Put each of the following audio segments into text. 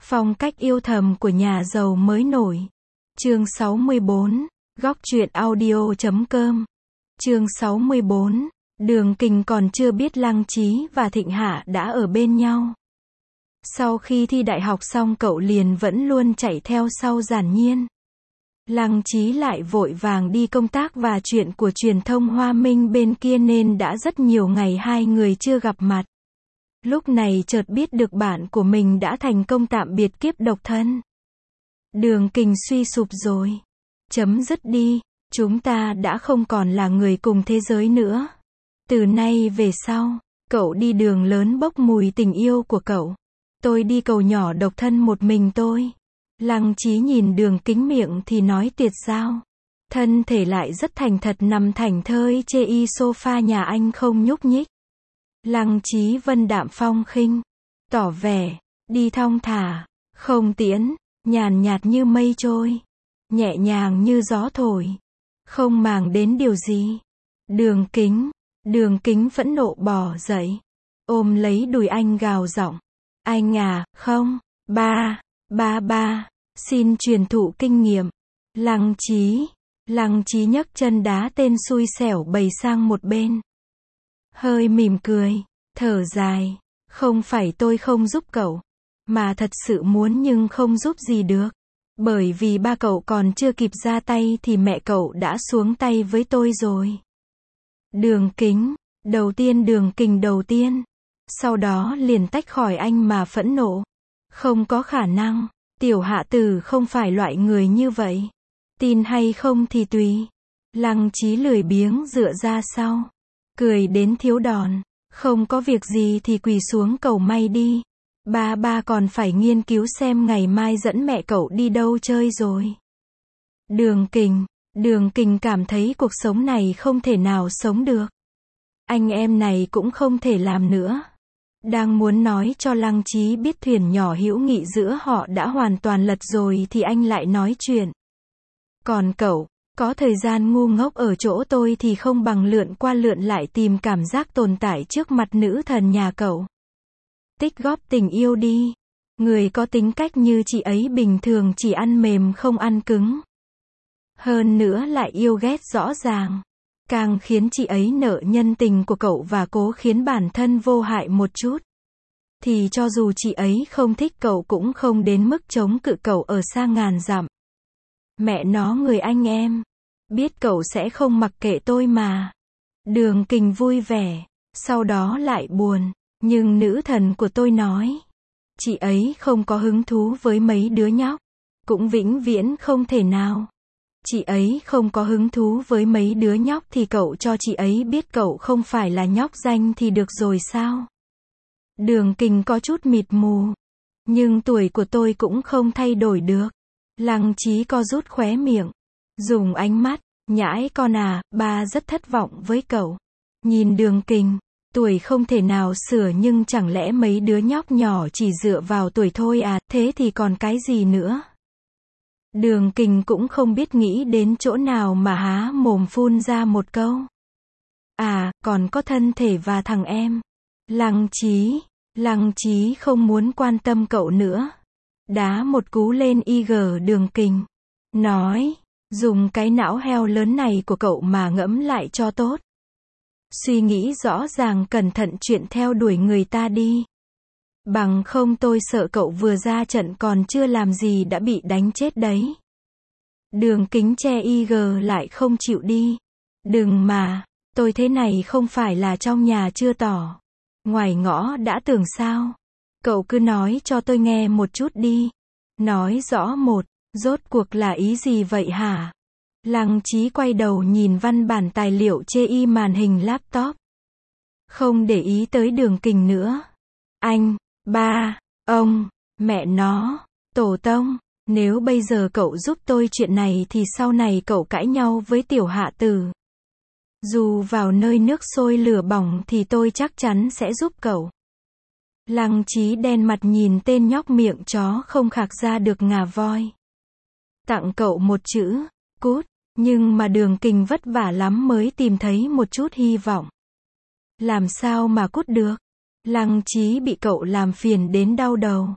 Phong cách yêu thầm của nhà giàu mới nổi. Chương 64, góc truyện audio.com. Chương 64, Đường Kình còn chưa biết Lăng Chí và Thịnh Hạ đã ở bên nhau. Sau khi thi đại học xong cậu liền vẫn luôn chạy theo sau Giản Nhiên. Lăng Chí lại vội vàng đi công tác và chuyện của truyền thông Hoa Minh bên kia nên đã rất nhiều ngày hai người chưa gặp mặt. Lúc này chợt biết được bạn của mình đã thành công tạm biệt kiếp độc thân. Đường Kình suy sụp rồi. Chấm dứt đi, chúng ta đã không còn là người cùng thế giới nữa. Từ nay về sau, cậu đi đường lớn bốc mùi tình yêu của cậu. Tôi đi cầu nhỏ độc thân một mình tôi. Lăng Chí nhìn Đường Kính miệng thì nói tuyệt giao. Thân thể lại rất thành thật nằm thảnh thơi chê y sofa nhà anh không nhúc nhích. Lăng Chí vân đạm phong khinh, tỏ vẻ, đi thong thả, không tiễn, nhàn nhạt như mây trôi, nhẹ nhàng như gió thổi, không màng đến điều gì. Đường Kính phẫn nộ bò dậy, ôm lấy đùi anh gào giọng, anh à, không, ba, xin truyền thụ kinh nghiệm. Lăng Chí nhấc chân đá tên xui xẻo bầy sang một bên. Hơi mỉm cười, thở dài, không phải tôi không giúp cậu, mà thật sự muốn nhưng không giúp gì được. Bởi vì ba cậu còn chưa kịp ra tay thì mẹ cậu đã xuống tay với tôi rồi. Đường Kình đầu tiên, sau đó liền tách khỏi anh mà phẫn nộ. Không có khả năng, Tiểu Hạ Tử không phải loại người như vậy. Tin hay không thì tùy. Lăng Chí lười biếng dựa ra sau, cười đến thiếu đòn, không có việc gì thì quỳ xuống cầu may đi. Ba còn phải nghiên cứu xem ngày mai dẫn mẹ cậu đi đâu chơi rồi. Đường Kình cảm thấy cuộc sống này không thể nào sống được. Anh em này cũng không thể làm nữa. Đang muốn nói cho Lăng Chí biết thuyền nhỏ hữu nghị giữa họ đã hoàn toàn lật rồi thì anh lại nói chuyện. Còn cậu, có thời gian ngu ngốc ở chỗ tôi thì không bằng lượn qua lượn lại tìm cảm giác tồn tại trước mặt nữ thần nhà cậu. Tích góp tình yêu đi. Người có tính cách như chị ấy bình thường chỉ ăn mềm không ăn cứng. Hơn nữa lại yêu ghét rõ ràng. Càng khiến chị ấy nợ nhân tình của cậu và cố khiến bản thân vô hại một chút. Thì cho dù chị ấy không thích cậu cũng không đến mức chống cự cậu ở xa ngàn dặm. Mẹ nó người anh em. Biết cậu sẽ không mặc kệ tôi mà. Đường Kình vui vẻ. Sau đó lại buồn. Nhưng nữ thần của tôi nói. Chị ấy không có hứng thú với mấy đứa nhóc. Cũng vĩnh viễn không thể nào. Chị ấy không có hứng thú với mấy đứa nhóc thì cậu cho chị ấy biết cậu không phải là nhóc danh thì được rồi sao? Đường Kình có chút mịt mù. Nhưng tuổi của tôi cũng không thay đổi được. Lăng Chí co rút khóe miệng. Dùng ánh mắt, nhãi con à, ba rất thất vọng với cậu. Nhìn Đường Kình, tuổi không thể nào sửa nhưng chẳng lẽ mấy đứa nhóc nhỏ chỉ dựa vào tuổi thôi à, thế thì còn cái gì nữa? Đường Kình cũng không biết nghĩ đến chỗ nào mà há mồm phun ra một câu. À, còn có thân thể và thằng em. Lăng Chí không muốn quan tâm cậu nữa. Đá một cú lên IG Đường Kình. Nói, dùng cái não heo lớn này của cậu mà ngẫm lại cho tốt. Suy nghĩ rõ ràng cẩn thận chuyện theo đuổi người ta đi. Bằng không tôi sợ cậu vừa ra trận còn chưa làm gì đã bị đánh chết đấy. Đường Kính che IG lại không chịu đi. Đừng mà, tôi thế này không phải là trong nhà chưa tỏ. Ngoài ngõ đã tưởng sao. Cậu cứ nói cho tôi nghe một chút đi. Nói rõ một, rốt cuộc là ý gì vậy hả? Lăng Chí quay đầu nhìn văn bản tài liệu chê y màn hình laptop. Không để ý tới Đường Kình nữa. Anh, ba, ông, mẹ nó, tổ tông, nếu bây giờ cậu giúp tôi chuyện này thì sau này cậu cãi nhau với Tiểu Hạ Tử. Dù vào nơi nước sôi lửa bỏng thì tôi chắc chắn sẽ giúp cậu. Lăng Chí đen mặt nhìn tên nhóc miệng chó không khạc ra được ngà voi. Tặng cậu một chữ, cút, nhưng mà Đường Kình vất vả lắm mới tìm thấy một chút hy vọng. Làm sao mà cút được? Lăng Chí bị cậu làm phiền đến đau đầu.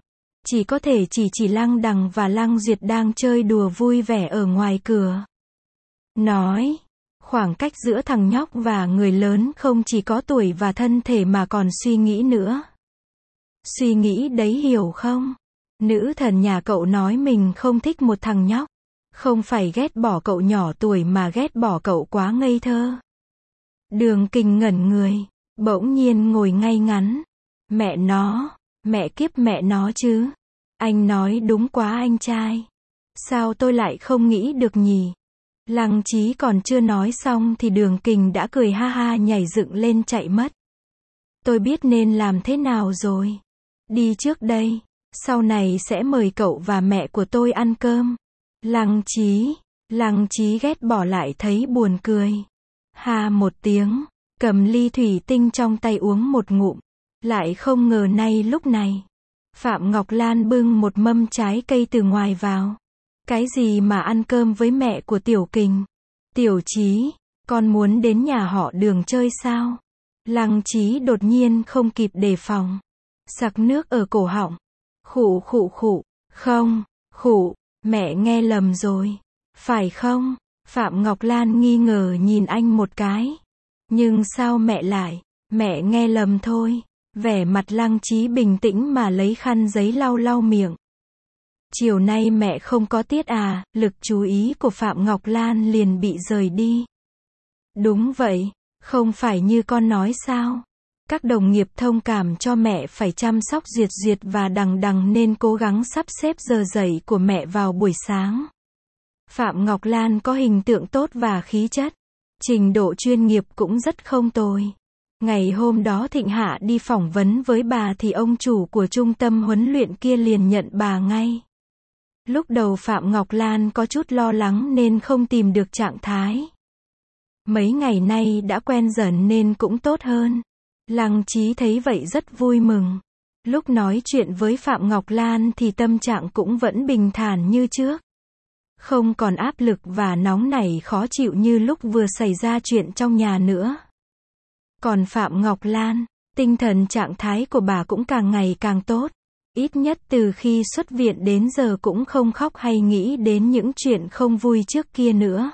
chỉ có thể chỉ Lăng Đằng và Lăng Duyệt đang chơi đùa vui vẻ ở ngoài cửa. Nói, khoảng cách giữa thằng nhóc và người lớn không chỉ có tuổi và thân thể mà còn suy nghĩ nữa. Suy nghĩ đấy hiểu không? Nữ thần nhà cậu nói mình không thích một thằng nhóc. Không phải ghét bỏ cậu nhỏ tuổi mà ghét bỏ cậu quá ngây thơ. Đường Kình ngẩn người, bỗng nhiên ngồi ngay ngắn. Mẹ nó, mẹ kiếp mẹ nó chứ. Anh nói đúng quá anh trai. Sao tôi lại không nghĩ được nhỉ? Lăng Chí còn chưa nói xong thì Đường Kình đã cười ha ha nhảy dựng lên chạy mất. Tôi biết nên làm thế nào rồi. Đi trước đây, sau này sẽ mời cậu và mẹ của tôi ăn cơm. Lăng Chí ghét bỏ lại thấy buồn cười. Ha một tiếng, cầm ly thủy tinh trong tay uống một ngụm. Lại không ngờ nay lúc này, Phạm Ngọc Lan bưng một mâm trái cây từ ngoài vào. Cái gì mà ăn cơm với mẹ của Tiểu Kình? Tiểu Chí, con muốn đến nhà họ Đường chơi sao? Lăng Chí đột nhiên không kịp đề phòng. Sặc nước ở cổ họng. Khụ khụ khụ, không, khụ, mẹ nghe lầm rồi. Phải không? Phạm Ngọc Lan nghi ngờ nhìn anh một cái. Nhưng sao mẹ mẹ nghe lầm thôi. Vẻ mặt Lăng Chí bình tĩnh mà lấy khăn giấy lau miệng. Chiều nay mẹ không có tiết à? Lực chú ý của Phạm Ngọc Lan liền bị rời đi. Đúng vậy, không phải như con nói sao? Các đồng nghiệp thông cảm cho mẹ phải chăm sóc Duyệt và Đằng nên cố gắng sắp xếp giờ dậy của mẹ vào buổi sáng. Phạm Ngọc Lan có hình tượng tốt và khí chất. Trình độ chuyên nghiệp cũng rất không tồi. Ngày hôm đó Thịnh Hạ đi phỏng vấn với bà thì ông chủ của trung tâm huấn luyện kia liền nhận bà ngay. Lúc đầu Phạm Ngọc Lan có chút lo lắng nên không tìm được trạng thái. Mấy ngày nay đã quen dần nên cũng tốt hơn. Lăng Chí thấy vậy rất vui mừng. Lúc nói chuyện với Phạm Ngọc Lan thì tâm trạng cũng vẫn bình thản như trước. Không còn áp lực và nóng nảy khó chịu như lúc vừa xảy ra chuyện trong nhà nữa. Còn Phạm Ngọc Lan, tinh thần trạng thái của bà cũng càng ngày càng tốt. Ít nhất từ khi xuất viện đến giờ cũng không khóc hay nghĩ đến những chuyện không vui trước kia nữa.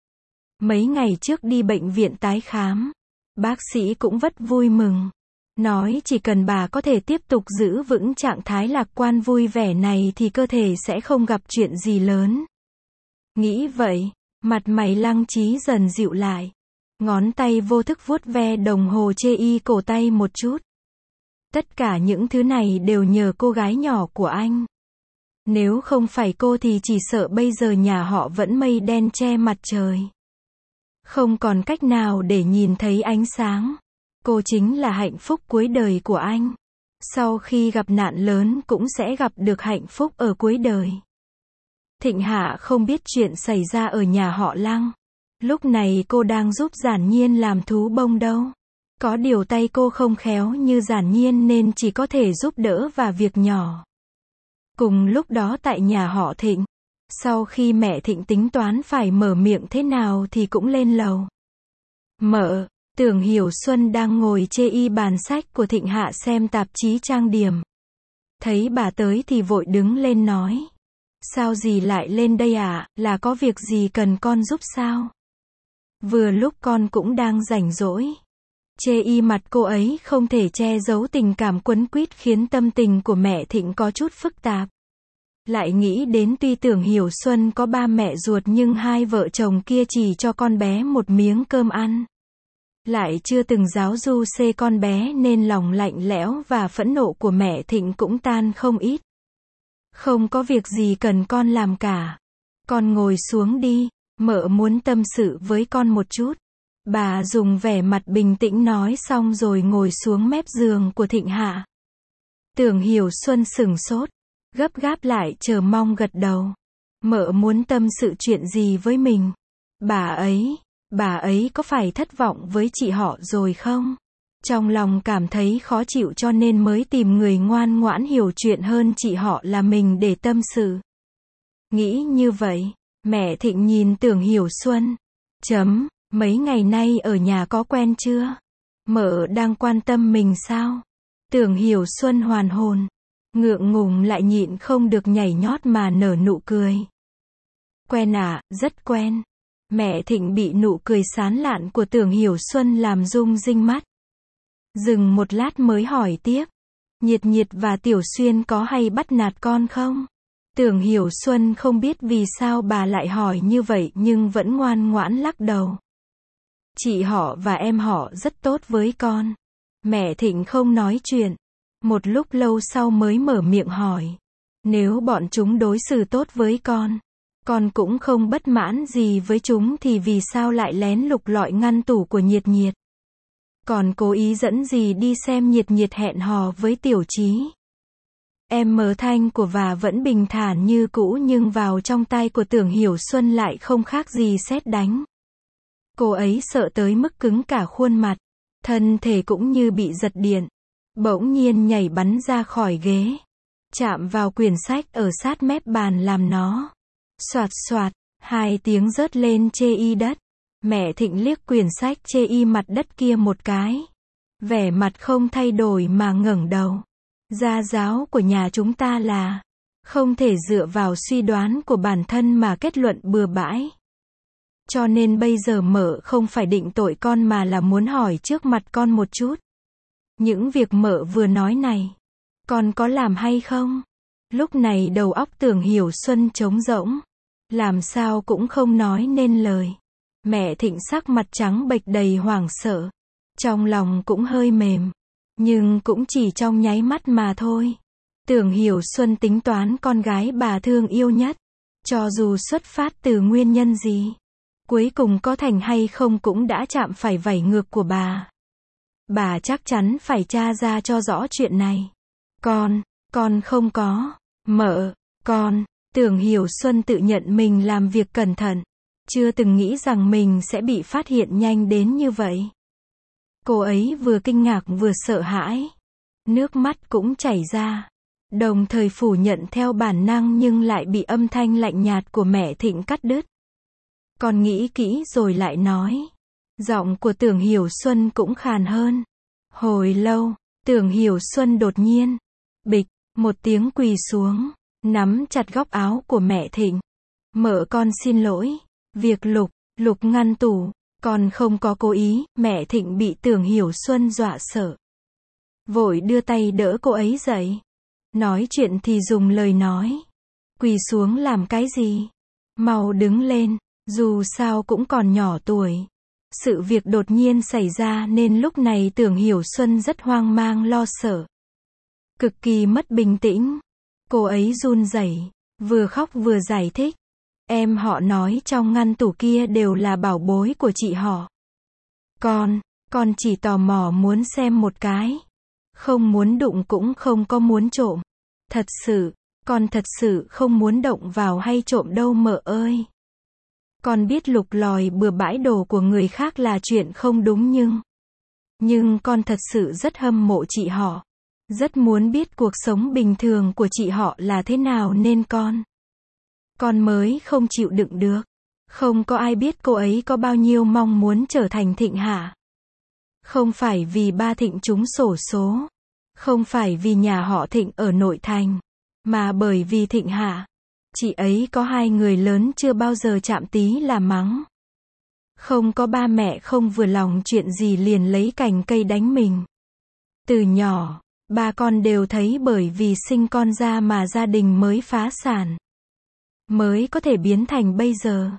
Mấy ngày trước đi bệnh viện tái khám, bác sĩ cũng rất vui mừng. Nói chỉ cần bà có thể tiếp tục giữ vững trạng thái lạc quan vui vẻ này thì cơ thể sẽ không gặp chuyện gì lớn. Nghĩ vậy, mặt mày Lăng Chí dần dịu lại. Ngón tay vô thức vuốt ve đồng hồ chê y cổ tay một chút. Tất cả những thứ này đều nhờ cô gái nhỏ của anh. Nếu không phải cô thì chỉ sợ bây giờ nhà họ vẫn mây đen che mặt trời. Không còn cách nào để nhìn thấy ánh sáng. Cô chính là hạnh phúc cuối đời của anh. Sau khi gặp nạn lớn cũng sẽ gặp được hạnh phúc ở cuối đời. Thịnh Hạ không biết chuyện xảy ra ở nhà họ Lăng. Lúc này cô đang giúp Giản Nhiên làm thú bông đâu. Có điều tay cô không khéo như Giản Nhiên nên chỉ có thể giúp đỡ và việc nhỏ. Cùng lúc đó tại nhà họ Thịnh, sau khi mẹ Thịnh tính toán phải mở miệng thế nào thì cũng lên lầu. Mợ, Tưởng Hiểu Xuân đang ngồi chê y bàn sách của Thịnh Hạ xem tạp chí trang điểm. Thấy bà tới thì vội đứng lên nói. Sao dì lại lên đây ạ? Là có việc gì cần con giúp sao? Vừa lúc con cũng đang rảnh rỗi. Chê y mặt cô ấy không thể che giấu tình cảm quấn quýt khiến tâm tình của mẹ Thịnh có chút phức tạp. Lại nghĩ đến tuy Tưởng Hiểu Xuân có ba mẹ ruột nhưng hai vợ chồng kia chỉ cho con bé một miếng cơm ăn. Lại chưa từng giáo du xê con bé nên lòng lạnh lẽo và phẫn nộ của mẹ Thịnh cũng tan không ít. Không có việc gì cần con làm cả. Con ngồi xuống đi, mợ muốn tâm sự với con một chút. Bà dùng vẻ mặt bình tĩnh nói xong rồi ngồi xuống mép giường của Thịnh Hạ. Tưởng Hiểu Xuân sửng sốt, gấp gáp lại chờ mong gật đầu. Mợ muốn tâm sự chuyện gì với mình? Bà ấy có phải thất vọng với chị họ rồi không? Trong lòng cảm thấy khó chịu cho nên mới tìm người ngoan ngoãn hiểu chuyện hơn chị họ là mình để tâm sự. Nghĩ như vậy, mẹ Thịnh nhìn Tưởng Hiểu Xuân. Mấy ngày nay ở nhà có quen chưa? Mợ đang quan tâm mình sao? Tưởng Hiểu Xuân hoàn hồn. ngượng ngùng lại nhịn không được nhảy nhót mà nở nụ cười. Quen à, rất quen. Mẹ Thịnh bị nụ cười sán lạn của Tưởng Hiểu Xuân làm rung rinh mắt. Dừng một lát mới hỏi tiếp. Nhiệt Nhiệt và Tiểu Xuyên có hay bắt nạt con không? Tưởng Hiểu Xuân không biết vì sao bà lại hỏi như vậy nhưng vẫn ngoan ngoãn lắc đầu. Chị họ và em họ rất tốt với con. Mẹ Thịnh không nói chuyện. Một lúc lâu sau mới mở miệng hỏi. Nếu bọn chúng đối xử tốt với con cũng không bất mãn gì với chúng thì vì sao lại lén lục lọi ngăn tủ của Nhiệt Nhiệt? Còn cố ý dẫn gì đi xem Nhiệt Nhiệt hẹn hò với Tiểu Chí? Em mờ thanh của và vẫn bình thản như cũ nhưng vào trong tai của Tưởng Hiểu Xuân lại không khác gì sét đánh. Cô ấy sợ tới mức cứng cả khuôn mặt, thân thể cũng như bị giật điện. Bỗng nhiên nhảy bắn ra khỏi ghế, chạm vào quyển sách ở sát mép bàn làm nó. Soạt soạt, hai tiếng rớt lên chê y đất. Mẹ Thịnh liếc quyển sách chê y mặt đất kia một cái. Vẻ mặt không thay đổi mà ngẩng đầu. Gia giáo của nhà chúng ta là không thể dựa vào suy đoán của bản thân mà kết luận bừa bãi. Cho nên bây giờ mợ không phải định tội con mà là muốn hỏi trước mặt con một chút. Những việc mợ vừa nói này, con có làm hay không? Lúc này đầu óc Tưởng Hiểu Xuân trống rỗng, làm sao cũng không nói nên lời. Mẹ Thịnh sắc mặt trắng bệch đầy hoảng sợ, trong lòng cũng hơi mềm, nhưng cũng chỉ trong nháy mắt mà thôi. Tưởng Hiểu Xuân tính toán con gái bà thương yêu nhất, cho dù xuất phát từ nguyên nhân gì, cuối cùng có thành hay không cũng đã chạm phải vảy ngược của bà. Bà chắc chắn phải tra ra cho rõ chuyện này. Con không có. Mợ, Tưởng Hiểu Xuân tự nhận mình làm việc cẩn thận. Chưa từng nghĩ rằng mình sẽ bị phát hiện nhanh đến như vậy. Cô ấy vừa kinh ngạc vừa sợ hãi. Nước mắt cũng chảy ra. Đồng thời phủ nhận theo bản năng nhưng lại bị âm thanh lạnh nhạt của mẹ Thịnh cắt đứt. Con nghĩ kỹ rồi lại nói. Giọng của Tưởng Hiểu Xuân cũng khàn hơn. Hồi lâu, Tưởng Hiểu Xuân đột nhiên, bịch, một tiếng quỳ xuống, nắm chặt góc áo của mẹ Thịnh. Mợ con xin lỗi, việc lục ngăn tủ, con không có cố ý. Mẹ Thịnh bị Tưởng Hiểu Xuân dọa sợ. Vội đưa tay đỡ cô ấy dậy. Nói chuyện thì dùng lời nói. Quỳ xuống làm cái gì? Mau đứng lên, dù sao cũng còn nhỏ tuổi. Sự việc đột nhiên xảy ra nên lúc này Tưởng Hiểu Xuân rất hoang mang lo sợ. Cực kỳ mất bình tĩnh. Cô ấy run rẩy, vừa khóc vừa giải thích. Em họ nói trong ngăn tủ kia đều là bảo bối của chị họ. Con chỉ tò mò muốn xem một cái. Không muốn đụng cũng không có muốn trộm. Con thật sự không muốn động vào hay trộm đâu mợ ơi. Con biết lục lọi bừa bãi đồ của người khác là chuyện không đúng nhưng con thật sự rất hâm mộ chị họ. Rất muốn biết cuộc sống bình thường của chị họ là thế nào nên con mới không chịu đựng được. Không có ai biết cô ấy có bao nhiêu mong muốn trở thành Thịnh Hạ. Không phải vì ba Thịnh trúng xổ số. Không phải vì nhà họ Thịnh ở nội thành. Mà bởi vì Thịnh Hạ. Chị ấy có hai người lớn chưa bao giờ chạm tí là mắng. Không có ba mẹ không vừa lòng chuyện gì liền lấy cành cây đánh mình. Từ nhỏ, ba con đều thấy bởi vì sinh con ra mà gia đình mới phá sản. Mới có thể biến thành bây giờ.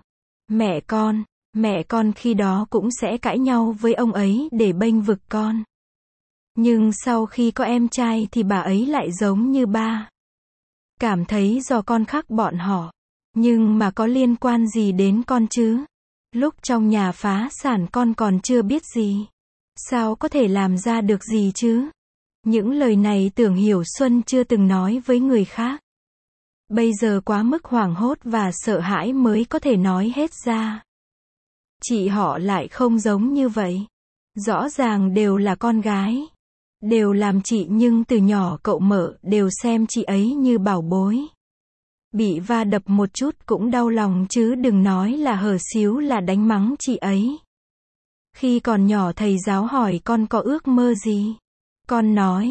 Mẹ con khi đó cũng sẽ cãi nhau với ông ấy để bênh vực con. Nhưng sau khi có em trai thì bà ấy lại giống như ba. Cảm thấy do con khác bọn họ. Nhưng mà có liên quan gì đến con chứ? Lúc trong nhà phá sản con còn chưa biết gì. Sao có thể làm ra được gì chứ? Những lời này Tưởng Hiểu Xuân chưa từng nói với người khác. Bây giờ quá mức hoảng hốt và sợ hãi mới có thể nói hết ra. Chị họ lại không giống như vậy. Rõ ràng đều là con gái. Đều làm chị nhưng từ nhỏ cậu mợ đều xem chị ấy như bảo bối. Bị va đập một chút cũng đau lòng chứ đừng nói là hở xíu là đánh mắng chị ấy. Khi còn nhỏ thầy giáo hỏi con có ước mơ gì? Con nói,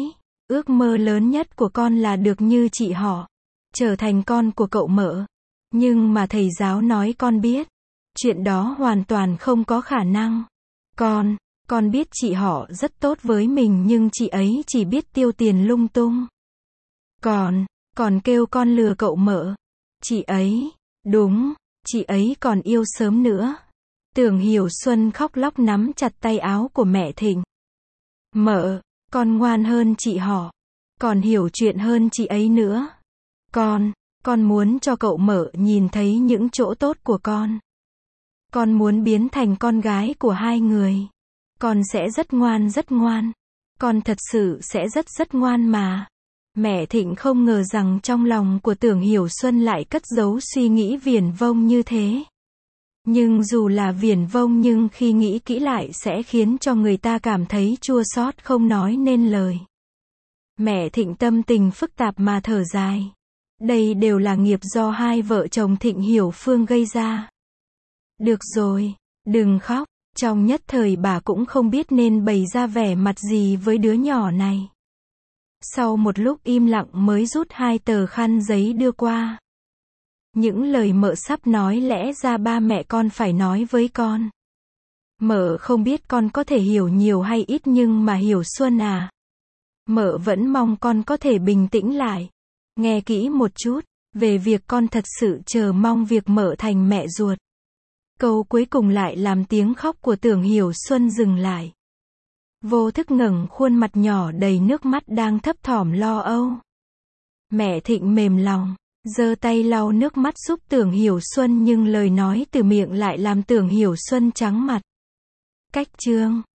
Ước mơ lớn nhất của con là được như chị họ, trở thành con của cậu Mợ. Nhưng mà thầy giáo nói con biết, chuyện đó hoàn toàn không có khả năng. Con biết chị họ rất tốt với mình nhưng chị ấy chỉ biết tiêu tiền lung tung. Còn kêu con lừa cậu Mợ. Chị ấy, đúng, chị ấy còn yêu sớm nữa. Tưởng Hiểu Xuân khóc lóc nắm chặt tay áo của mẹ Thịnh. Mợ, con ngoan hơn chị họ, còn hiểu chuyện hơn chị ấy nữa. Con muốn cho cậu Mợ nhìn thấy những chỗ tốt của con. Con muốn biến thành con gái của hai người. Con sẽ rất ngoan rất ngoan. Con thật sự sẽ rất rất ngoan mà. Mẹ Thịnh không ngờ rằng trong lòng của Tưởng Hiểu Xuân lại cất giấu suy nghĩ viển vông như thế. Nhưng dù là viển vông nhưng khi nghĩ kỹ lại sẽ khiến cho người ta cảm thấy chua xót không nói nên lời. Mẹ Thịnh tâm tình phức tạp mà thở dài. Đây đều là nghiệp do hai vợ chồng Thịnh Hiểu Phương gây ra. Được rồi, đừng khóc. Trong nhất thời bà cũng không biết nên bày ra vẻ mặt gì với đứa nhỏ này. Sau một lúc im lặng mới rút 2 tờ khăn giấy đưa qua. Những lời Mợ sắp nói lẽ ra ba mẹ con phải nói với con. Mợ không biết con có thể hiểu nhiều hay ít nhưng mà Hiểu Xuân à. Mợ vẫn mong con có thể bình tĩnh lại. Nghe kỹ một chút, về việc con thật sự chờ mong việc Mợ thành mẹ ruột. Câu cuối cùng lại làm tiếng khóc của Tưởng Hiểu Xuân dừng lại. Vô thức ngẩng khuôn mặt nhỏ đầy nước mắt đang thấp thỏm lo âu. Mẹ Thịnh mềm lòng, giơ tay lau nước mắt giúp Tưởng Hiểu Xuân nhưng lời nói từ miệng lại làm Tưởng Hiểu Xuân trắng mặt. Cách chương